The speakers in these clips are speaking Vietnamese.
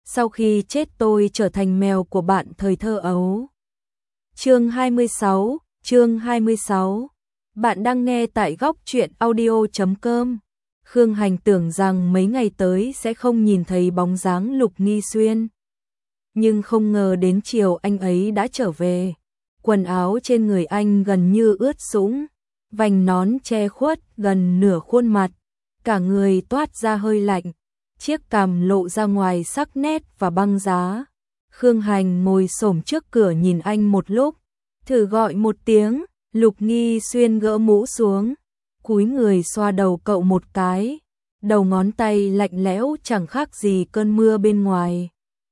sau khi chết tôi trở thành mèo của bạn thời thơ ấu. Chương 26. Bạn đang nghe tại góc truyện audio.com. Khương Hành tưởng rằng mấy ngày tới sẽ không nhìn thấy bóng dáng Lục Nghi Xuyên. Nhưng không ngờ đến chiều anh ấy đã trở về. Quần áo trên người anh gần như ướt sũng, vành nón che khuất gần nửa khuôn mặt, cả người toát ra hơi lạnh, chiếc cằm lộ ra ngoài sắc nét và băng giá. Khương Hành ngồi xổm trước cửa nhìn anh một lúc, thử gọi một tiếng. Lục Nghi Xuyên gỡ mũ xuống, cúi người xoa đầu cậu một cái, đầu ngón tay lạnh lẽo chẳng khác gì cơn mưa bên ngoài.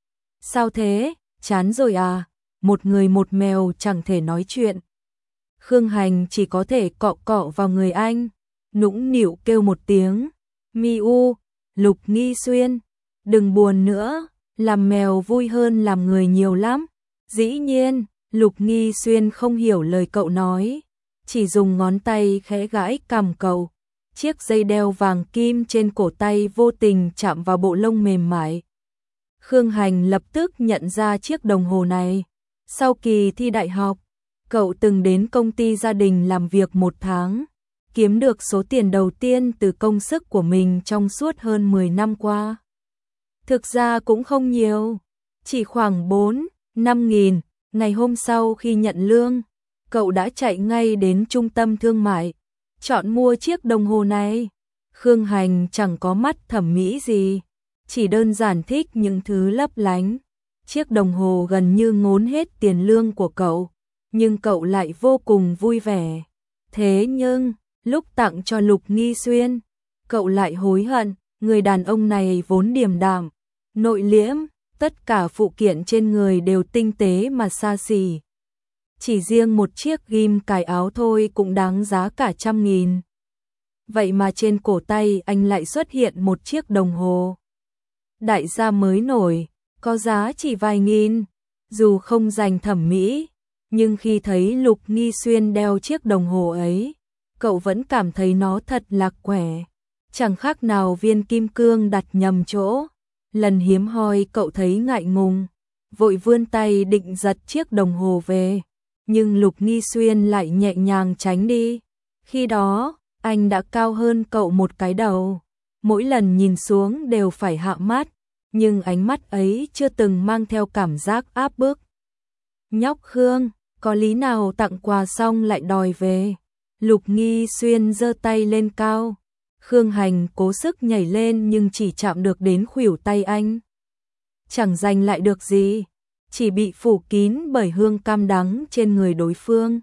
Sao thế, chán rồi à? Một người một mèo chẳng thể nói chuyện. Khương Hành chỉ có thể cọ cọ vào người anh, nũng nịu kêu một tiếng, miu. Lục Nghi Xuyên, đừng buồn nữa, làm mèo vui hơn làm người nhiều lắm. Dĩ nhiên, Lục Nghi Xuyên không hiểu lời cậu nói, chỉ dùng ngón tay khẽ gãi cằm cậu. Chiếc dây đeo vàng kim trên cổ tay vô tình chạm vào bộ lông mềm mại. Khương Hành lập tức nhận ra chiếc đồng hồ này. Sau kỳ thi đại học, cậu từng đến công ty gia đình làm việc 1 tháng, kiếm được số tiền đầu tiên từ công sức của mình trong suốt hơn 10 năm qua. Thực ra cũng không nhiều, chỉ khoảng 4-5 nghìn. Ngày hôm sau khi nhận lương, cậu đã chạy ngay đến trung tâm thương mại, chọn mua chiếc đồng hồ này. Khương Hành chẳng có mắt thẩm mỹ gì, chỉ đơn giản thích những thứ lấp lánh. Chiếc đồng hồ gần như ngốn hết tiền lương của cậu, nhưng cậu lại vô cùng vui vẻ. Thế nhưng, lúc tặng cho Lục Nghi Xuyên, cậu lại hối hận, người đàn ông này vốn điềm đạm, nội liễm, tất cả phụ kiện trên người đều tinh tế mà xa xỉ. Chỉ riêng một chiếc ghim cài áo thôi cũng đáng giá cả 100.000. Vậy mà trên cổ tay anh lại xuất hiện một chiếc đồng hồ đại gia mới nổi, có giá chỉ vài nghìn. Dù không dành thẩm mỹ, nhưng khi thấy Lục Nghi Xuyên đeo chiếc đồng hồ ấy, cậu vẫn cảm thấy nó thật lạc quẻ, chẳng khác nào viên kim cương đặt nhầm chỗ. Lần hiếm hoi cậu thấy ngại ngùng, vội vươn tay định giật chiếc đồng hồ về, nhưng Lục Nghi Xuyên lại nhẹ nhàng tránh đi. Khi đó, anh đã cao hơn cậu một cái đầu, mỗi lần nhìn xuống đều phải hạ mắt, nhưng ánh mắt ấy chưa từng mang theo cảm giác áp bức. Nhóc Khương, có lý nào tặng quà xong lại đòi về? Lục Nghi Xuyên giơ tay lên cao. Khương Hành cố sức nhảy lên nhưng chỉ chạm được đến khuỷu tay anh. Chẳng giành lại được gì, chỉ bị phủ kín bởi hương cam đắng trên người đối phương.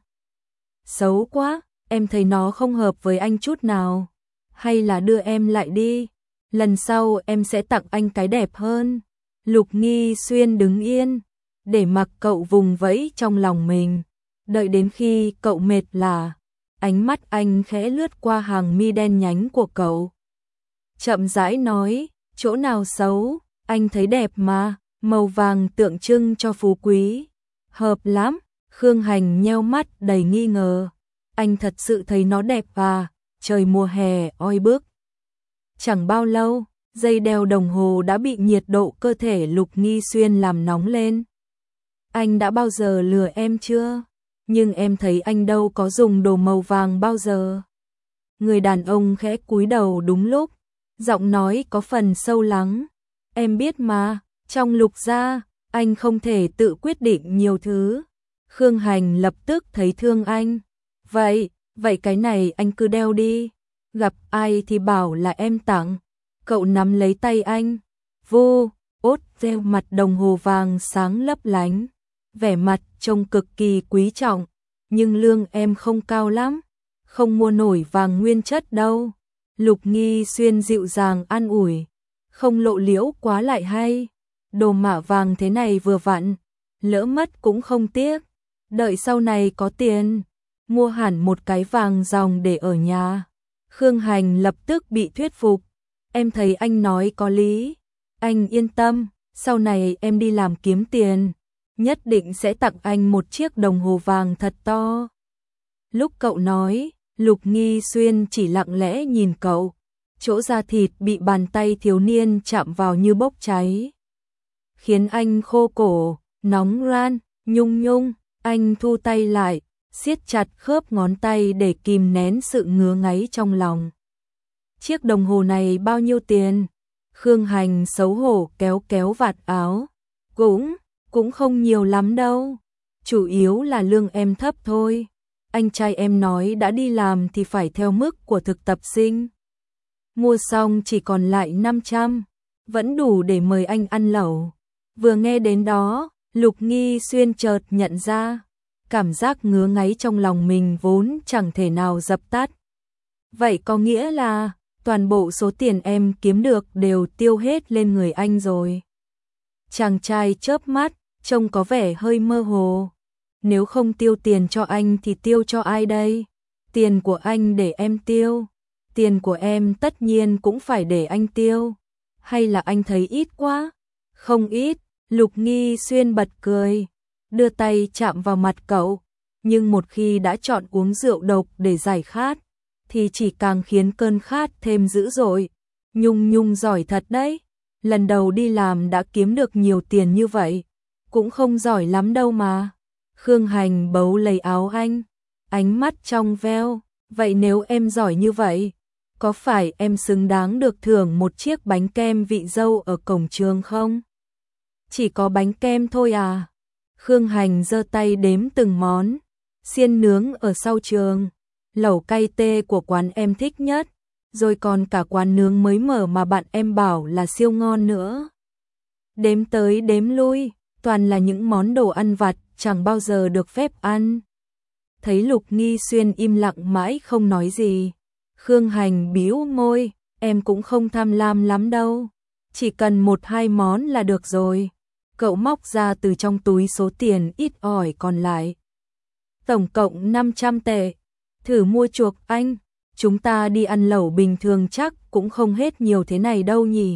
Xấu quá, em thấy nó không hợp với anh chút nào. Hay là đưa em lại đi, lần sau em sẽ tặng anh cái đẹp hơn. Lục Nghi Xuyên đứng yên, để mặc cậu vùng vẫy trong lòng mình. Đợi đến khi cậu mệt lả, ánh mắt anh khẽ lướt qua hàng mi đen nhánh của cậu. Chậm rãi nói, chỗ nào xấu, anh thấy đẹp mà, màu vàng tượng trưng cho phú quý. Hợp lắm. Khương Hành nheo mắt đầy nghi ngờ. Anh thật sự thấy nó đẹp à? Trời mùa hè oi bức. Chẳng bao lâu, dây đeo đồng hồ đã bị nhiệt độ cơ thể Lục Nghi Xuyên làm nóng lên. Anh đã bao giờ lừa em chưa? Nhưng em thấy anh đâu có dùng đồ màu vàng bao giờ. Người đàn ông khẽ cúi đầu đúng lúc, giọng nói có phần sâu lắng. Em biết mà, trong Lục gia, anh không thể tự quyết định nhiều thứ. Khương Hành lập tức thấy thương anh. Vậy cái này anh cứ đeo đi. Gặp ai thì bảo là em tặng. Cậu nắm lấy tay anh. Đeo mặt đồng hồ vàng sáng lấp lánh. Vẻ mặt trông cực kỳ quý trọng. Nhưng lương em không cao lắm, không mua nổi vàng nguyên chất đâu. Lục Nghi Xuyên dịu dàng an ủi. Không lộ liễu quá lại hay. Đồ mạ vàng thế này vừa vặn, lỡ mất cũng không tiếc. Đợi sau này có tiền, mua hẳn một cái vàng dòng để ở nhà. Khương Hành lập tức bị thuyết phục. Em thấy anh nói có lý. Anh yên tâm, sau này em đi làm kiếm tiền, nhất định sẽ tặng anh một chiếc đồng hồ vàng thật to. Lúc cậu nói, Lục Nghi Xuyên chỉ lặng lẽ nhìn cậu. Chỗ da thịt bị bàn tay thiếu niên chạm vào như bốc cháy. khiến anh khô cổ, nóng ran, nhung, anh thu tay lại, siết chặt khớp ngón tay để kìm nén sự ngứa ngáy trong lòng. Chiếc đồng hồ này bao nhiêu tiền? Khương Hành xấu hổ kéo vạt áo. Cũng không nhiều lắm đâu. Chủ yếu là lương em thấp thôi. Anh trai em nói đã đi làm thì phải theo mức của thực tập sinh. Mua xong chỉ còn lại 500, vẫn đủ để mời anh ăn lẩu. Vừa nghe đến đó, Lục Nghi Xuyên chợt nhận ra, cảm giác ngứa ngáy trong lòng mình vốn chẳng thể nào dập tắt. Vậy có nghĩa là toàn bộ số tiền em kiếm được đều tiêu hết lên người anh rồi. Chàng trai chớp mắt, trông có vẻ hơi mơ hồ. Nếu không tiêu tiền cho anh thì tiêu cho ai đây? Tiền của anh để em tiêu. Tiền của em tất nhiên cũng phải để anh tiêu. Hay là anh thấy ít quá? Không ít, Lục Nghi Xuyên bật cười, đưa tay chạm vào mặt cậu. Nhưng một khi đã chọn uống rượu độc để giải khát, thì chỉ càng khiến cơn khát thêm dữ dội. Nhung giỏi thật đấy. Lần đầu đi làm đã kiếm được nhiều tiền như vậy. Cũng không giỏi lắm đâu mà. Khương Hành bấu lấy áo anh, ánh mắt trong veo. Vậy nếu em giỏi như vậy, có phải em xứng đáng được thưởng một chiếc bánh kem vị dâu ở cổng trường không? Chỉ có bánh kem thôi à? Khương Hành giơ tay đếm từng món. Xiên nướng ở sau trường, lẩu cay tê của quán em thích nhất, rồi còn cả quán nướng mới mở mà bạn em bảo là siêu ngon nữa. Đếm tới đếm lui, toàn là những món đồ ăn vặt chẳng bao giờ được phép ăn. Thấy Lục Nghi Xuyên im lặng mãi không nói gì, Khương Hành bĩu môi, em cũng không tham lam lắm đâu, chỉ cần 1-2 món là được rồi. Cậu móc ra từ trong túi số tiền ít ỏi còn lại. Tổng cộng 500 tệ. Thử mua chuộc anh, chúng ta đi ăn lẩu bình thường chắc cũng không hết nhiều thế này đâu nhỉ.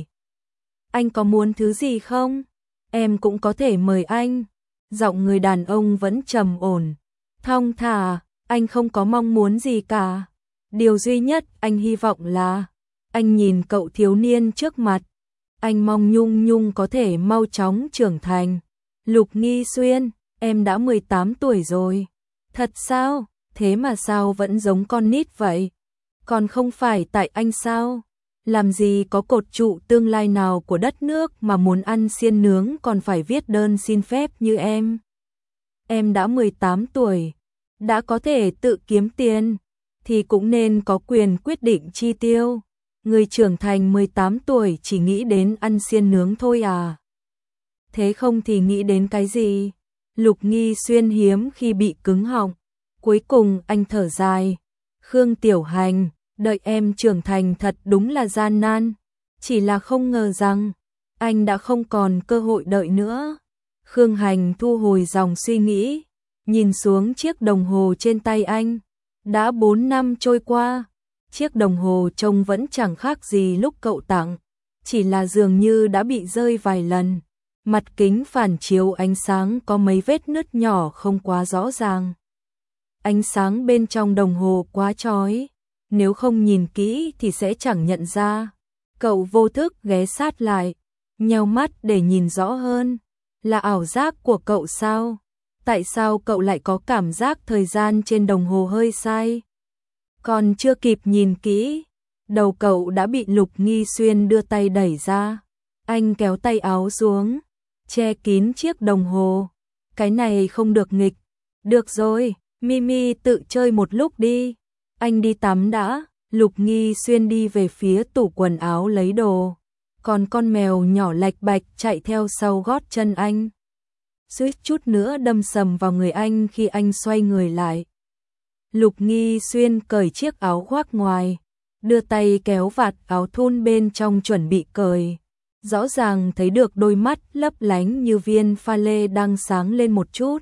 Anh có muốn thứ gì không? Em cũng có thể mời anh. Giọng người đàn ông vẫn trầm ổn, thong thả, anh không có mong muốn gì cả. Điều duy nhất anh hy vọng là, anh nhìn cậu thiếu niên trước mặt, anh mong Nhung có thể mau chóng trưởng thành. Lục Nghi Xuyên, em đã 18 tuổi rồi. Thật sao? Thế mà sao vẫn giống con nít vậy? Còn không phải tại anh sao? Làm gì có cột trụ tương lai nào của đất nước mà muốn ăn xiên nướng còn phải viết đơn xin phép như em. Em đã 18 tuổi, đã có thể tự kiếm tiền, thì cũng nên có quyền quyết định chi tiêu. Người trưởng thành 18 tuổi chỉ nghĩ đến ăn xiên nướng thôi à? Thế không thì nghĩ đến cái gì? Lục Nghi Xuyên hiếm khi bị cứng họng. Cuối cùng anh thở dài. Khương Tiểu Hành, đợi em trưởng thành thật đúng là gian nan. Chỉ là không ngờ rằng, anh đã không còn cơ hội đợi nữa. Khương Hành thu hồi dòng suy nghĩ, nhìn xuống chiếc đồng hồ trên tay anh. Đã 4 năm trôi qua, chiếc đồng hồ trông vẫn chẳng khác gì lúc cậu tặng, chỉ là dường như đã bị rơi vài lần. Mặt kính phản chiếu ánh sáng có mấy vết nứt nhỏ không quá rõ ràng. Ánh sáng bên trong đồng hồ quá chói, nếu không nhìn kỹ thì sẽ chẳng nhận ra. Cậu vô thức ghé sát lại, nheo mắt để nhìn rõ hơn. Là ảo giác của cậu sao? Tại sao cậu lại có cảm giác thời gian trên đồng hồ hơi sai? Còn chưa kịp nhìn kỹ, đầu cậu đã bị Lục Nghi Xuyên đưa tay đẩy ra. Anh kéo tay áo xuống, che kín chiếc đồng hồ. Cái này không được nghịch. Được rồi, Mimi tự chơi một lúc đi. Anh đi tắm đã. Lục Nghi Xuyên đi về phía tủ quần áo lấy đồ. Còn con mèo nhỏ lạch bạch chạy theo sau gót chân anh. Suýt chút nữa đâm sầm vào người anh khi anh xoay người lại. Lục Nghi Xuyên cởi chiếc áo khoác ngoài, đưa tay kéo vạt áo thun bên trong chuẩn bị cởi. Rõ ràng thấy được đôi mắt lấp lánh như viên pha lê đang sáng lên một chút.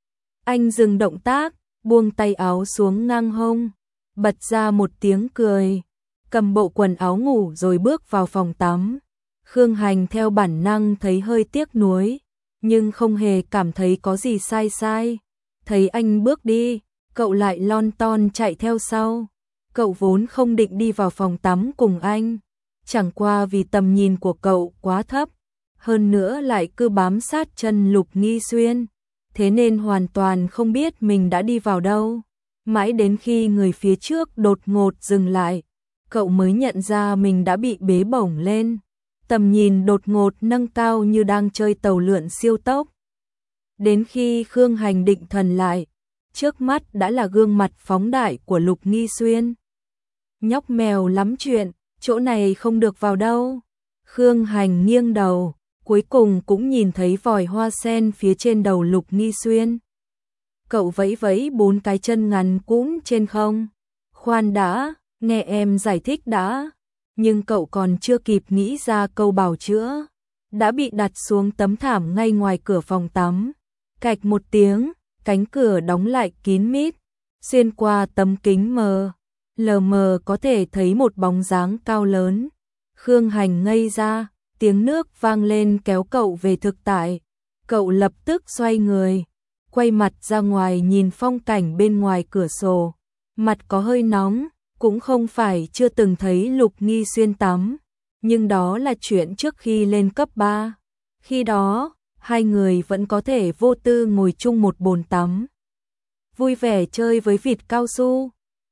Anh dừng động tác, buông tay áo xuống ngang hông, bật ra một tiếng cười, cầm bộ quần áo ngủ rồi bước vào phòng tắm. Khương Hành theo bản năng thấy hơi tiếc nuối, nhưng không hề cảm thấy có gì sai. Thấy anh bước đi, cậu lại lon ton chạy theo sau. Cậu vốn không định đi vào phòng tắm cùng anh, chẳng qua vì tầm nhìn của cậu quá thấp, hơn nữa lại cứ bám sát chân Lục Nghi Xuyên, thế nên hoàn toàn không biết mình đã đi vào đâu. Mãi đến khi người phía trước đột ngột dừng lại, cậu mới nhận ra mình đã bị bế bổng lên. Tầm nhìn đột ngột nâng cao như đang chơi tàu lượn siêu tốc. Đến khi Khương Hành định thần lại, trước mắt đã là gương mặt phóng đại của Lục Nghi Xuyên. Nhóc mèo lắm chuyện, chỗ này không được vào đâu. Khương Hành nghiêng đầu, cuối cùng cũng nhìn thấy vòi hoa sen phía trên đầu Lục Nghi Xuyên. Cậu vẫy vẫy 4 cái chân ngắn cũn trên không. Khoan đã, nghe em giải thích đã. Nhưng cậu còn chưa kịp nghĩ ra câu bào chữa, đã bị đặt xuống tấm thảm ngay ngoài cửa phòng tắm. Cạch một tiếng, cánh cửa đóng lại kín mít, xuyên qua tấm kính mờ, lờ mờ có thể thấy một bóng dáng cao lớn. Khương Hành ngây ra, tiếng nước vang lên kéo cậu về thực tại. Cậu lập tức xoay người, quay mặt ra ngoài nhìn phong cảnh bên ngoài cửa sổ. Mặt có hơi nóng, cũng không phải chưa từng thấy Lục Nghi Xuyên tắm, nhưng đó là chuyện trước khi lên cấp 3. Khi đó, hai người vẫn có thể vô tư ngồi chung một bồn tắm, vui vẻ chơi với vịt cao su.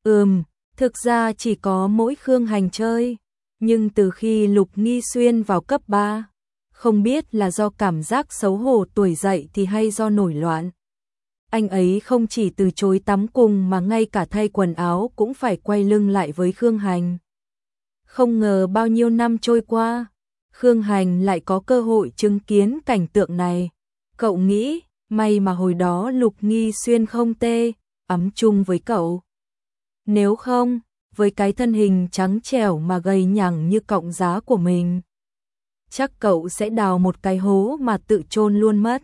Thực ra chỉ có mỗi Khương Hành chơi, nhưng từ khi Lục Nghi Xuyên vào cấp 3, không biết là do cảm giác xấu hổ tuổi dậy thì hay do nổi loạn. Anh ấy không chỉ từ chối tắm cùng mà ngay cả thay quần áo cũng phải quay lưng lại với Khương Hành. Không ngờ bao nhiêu năm trôi qua, Khương Hành lại có cơ hội chứng kiến cảnh tượng này. Cậu nghĩ, may mà hồi đó Lục Nghi Xuyên không ấm chung với cậu. Nếu không, với cái thân hình trắng trẻo mà gầy nhẳng như cọng giá của mình, chắc cậu sẽ đào một cái hố mà tự chôn luôn mất.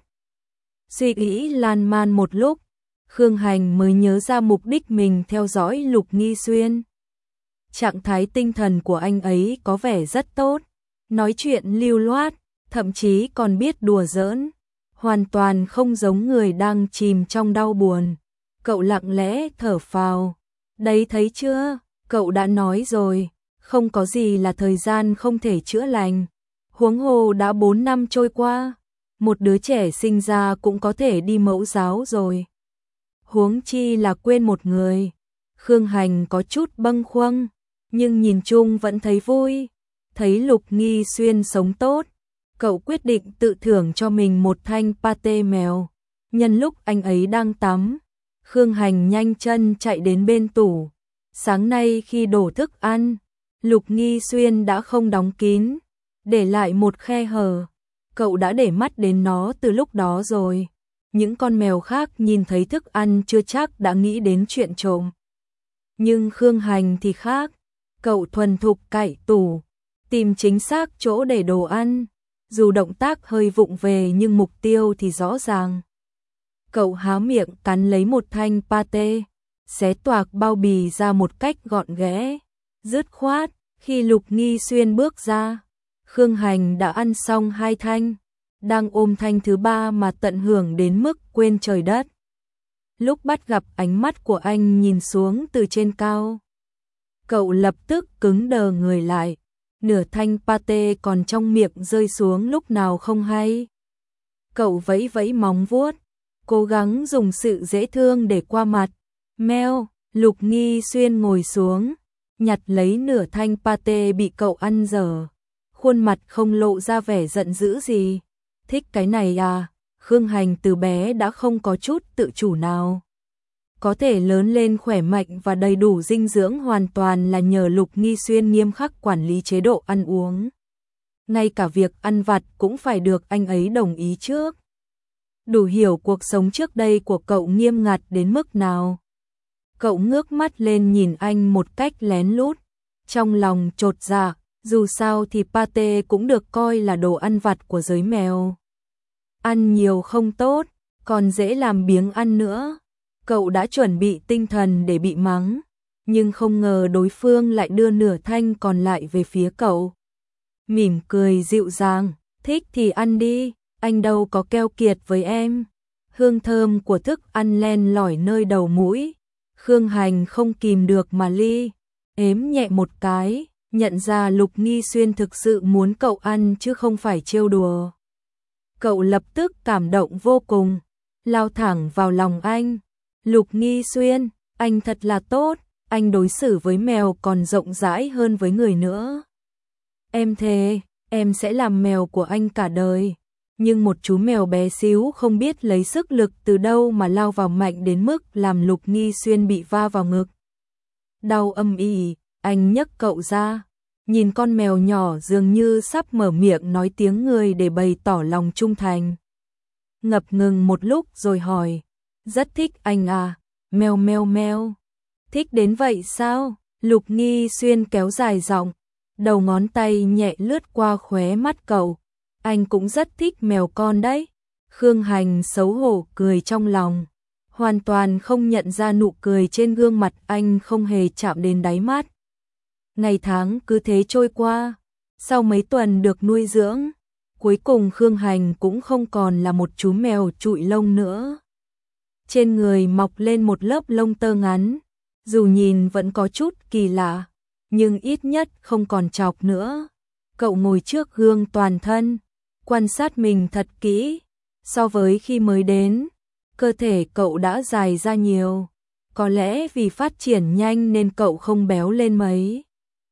Suy nghĩ lan man một lúc, Khương Hành mới nhớ ra mục đích mình theo dõi Lục Nghi Xuyên. Trạng thái tinh thần của anh ấy có vẻ rất tốt, nói chuyện lưu loát, thậm chí còn biết đùa giỡn, hoàn toàn không giống người đang chìm trong đau buồn. Cậu lặng lẽ thở phào. Đấy thấy chưa, cậu đã nói rồi, không có gì là thời gian không thể chữa lành. Huống hồ đã 4 năm trôi qua, một đứa trẻ sinh ra cũng có thể đi mẫu giáo rồi. Huống chi là quên một người. Khương Hành có chút bâng khuâng, nhưng nhìn chung vẫn thấy vui. Thấy Lục Nghi Xuyên sống tốt, cậu quyết định tự thưởng cho mình một thanh pate mèo. Nhân lúc anh ấy đang tắm, Khương Hành nhanh chân chạy đến bên tủ. Sáng nay khi đổ thức ăn, Lục Nghi Xuyên đã không đóng kín, để lại một khe hở. Cậu đã để mắt đến nó từ lúc đó rồi. Những con mèo khác nhìn thấy thức ăn chưa chắc đã nghĩ đến chuyện trộm. Nhưng Khương Hành thì khác, cậu thuần thục cạy tủ, tìm chính xác chỗ để đồ ăn. Dù động tác hơi vụng về nhưng mục tiêu thì rõ ràng. Cậu há miệng cắn lấy một thanh pate, xé toạc bao bì ra một cách gọn ghẽ, dứt khoát. Khi Lục Nghi Xuyên bước ra, Khương Hành đã ăn xong 2 thanh, đang ôm thanh thứ 3 mà tận hưởng đến mức quên trời đất. Lúc bắt gặp ánh mắt của anh nhìn xuống từ trên cao, cậu lập tức cứng đờ người lại, nửa thanh pate còn trong miệng rơi xuống lúc nào không hay. Cậu vẫy vẫy móng vuốt, cố gắng dùng sự dễ thương để qua mặt. Meo, Lục Nghi Xuyên ngồi xuống, nhặt lấy nửa thanh pate bị cậu ăn dở. Khuôn mặt không lộ ra vẻ giận dữ gì. Thích cái này à? Khương Hành từ bé đã không có chút tự chủ nào. Có thể lớn lên khỏe mạnh và đầy đủ dinh dưỡng hoàn toàn là nhờ Lục Nghi Xuyên nghiêm khắc quản lý chế độ ăn uống. Ngay cả việc ăn vặt cũng phải được anh ấy đồng ý trước. Đủ hiểu cuộc sống trước đây của cậu nghiêm ngặt đến mức nào. Cậu ngước mắt lên nhìn anh một cách lén lút, trong lòng chột dạ, dù sao thì pate cũng được coi là đồ ăn vặt của giới mèo. Ăn nhiều không tốt, còn dễ làm biếng ăn nữa. Cậu đã chuẩn bị tinh thần để bị mắng, nhưng không ngờ đối phương lại đưa nửa thanh còn lại về phía cậu. Mỉm cười dịu dàng, thích thì ăn đi, anh đâu có keo kiệt với em. Hương thơm của thức ăn len lỏi nơi đầu mũi. Khương Hành không kìm được mà êm nhẹ một cái, nhận ra Lục Nghi Xuyên thực sự muốn cậu ăn chứ không phải trêu đùa. Cậu lập tức cảm động vô cùng, lao thẳng vào lòng anh. Lục Nghi Xuyên, anh thật là tốt, anh đối xử với mèo còn rộng rãi hơn với người nữa. Em thề, em sẽ làm mèo của anh cả đời. Nhưng một chú mèo bé xíu không biết lấy sức lực từ đâu mà lao vào mạnh đến mức làm Lục Nghi Xuyên bị va vào ngực. Đau âm ỉ, anh nhấc cậu ra, nhìn con mèo nhỏ dường như sắp mở miệng nói tiếng người để bày tỏ lòng trung thành. Ngập ngừng một lúc rồi hỏi, rất thích anh à, mèo mèo mèo. Thích đến vậy sao? Lục Nghi Xuyên kéo dài giọng, đầu ngón tay nhẹ lướt qua khóe mắt cậu. Anh cũng rất thích mèo con đấy. Khương Hành xấu hổ cười trong lòng, hoàn toàn không nhận ra nụ cười trên gương mặt anh không hề chạm đến đáy mắt. Ngày tháng cứ thế trôi qua, sau mấy tuần được nuôi dưỡng, cuối cùng Khương Hành cũng không còn là một chú mèo trụi lông nữa. Trên người mọc lên một lớp lông tơ ngắn, dù nhìn vẫn có chút kỳ lạ, nhưng ít nhất không còn chọc nữa. Cậu ngồi trước gương toàn thân, quan sát mình thật kỹ. So với khi mới đến, cơ thể cậu đã dài ra nhiều. Có lẽ vì phát triển nhanh nên cậu không béo lên mấy.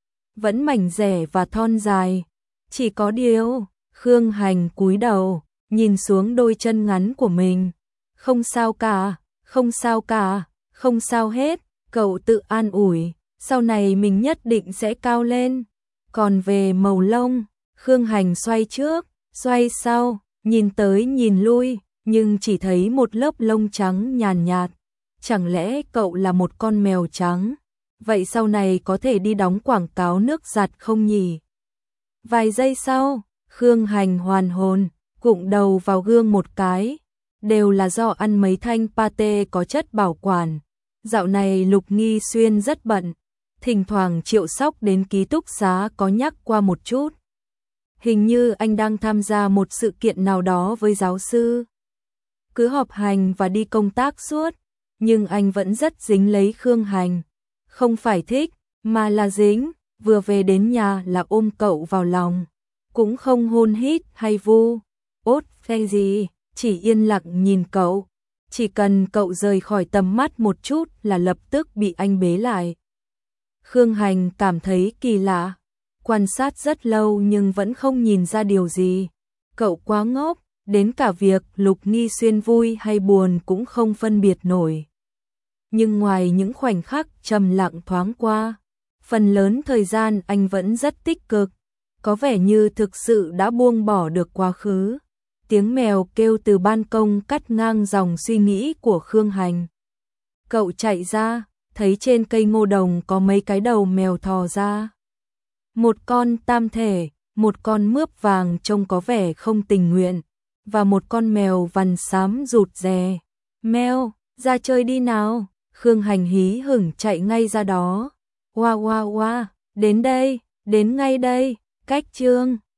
Vẫn mảnh dẻ và thon dài. Chỉ có điều, Khương Hành cúi đầu, nhìn xuống đôi chân ngắn của mình. Không sao cả, không sao cả, không sao hết. Cậu tự an ủi, sau này mình nhất định sẽ cao lên. Còn về màu lông, Khương Hành xoay trước, xoay sau, nhìn tới nhìn lui, nhưng chỉ thấy một lớp lông trắng nhàn nhạt. Chẳng lẽ cậu là một con mèo trắng? Vậy sau này có thể đi đóng quảng cáo nước giặt không nhỉ? Vài giây sau, Khương Hành hoàn hồn, gụng đầu vào gương một cái. Đều là do ăn mấy thanh pate có chất bảo quản. Dạo này Lục Nghi Xuyên rất bận, thỉnh thoảng Triệu Sóc đến ký túc xá có nhắc qua một chút. Hình như anh đang tham gia một sự kiện nào đó với giáo sư. Cứ họp hành và đi công tác suốt, nhưng anh vẫn rất dính lấy Khương Hành. Không phải thích, mà là dính, vừa về đến nhà là ôm cậu vào lòng. Cũng không hôn hít hay vu, ốt hay gì, chỉ yên lặng nhìn cậu. Chỉ cần cậu rời khỏi tầm mắt một chút là lập tức bị anh bế lại. Khương Hành cảm thấy kỳ lạ, quan sát rất lâu nhưng vẫn không nhìn ra điều gì. Cậu quá ngốc, đến cả việc Lục Nghi Xuyên vui hay buồn cũng không phân biệt nổi. Nhưng ngoài những khoảnh khắc trầm lặng thoáng qua, phần lớn thời gian anh vẫn rất tích cực, có vẻ như thực sự đã buông bỏ được quá khứ. Tiếng mèo kêu từ ban công cắt ngang dòng suy nghĩ của Khương Hành. Cậu chạy ra, thấy trên cây ngô đồng có mấy cái đầu mèo thò ra. Một con tam thể, một con mướp vàng trông có vẻ không tình nguyện, và một con mèo vằn xám rụt rè. Mèo, ra chơi đi nào. Khương Hành hí hửng chạy ngay ra đó. Oa oa oa, đến đây, đến ngay đây, cách chương.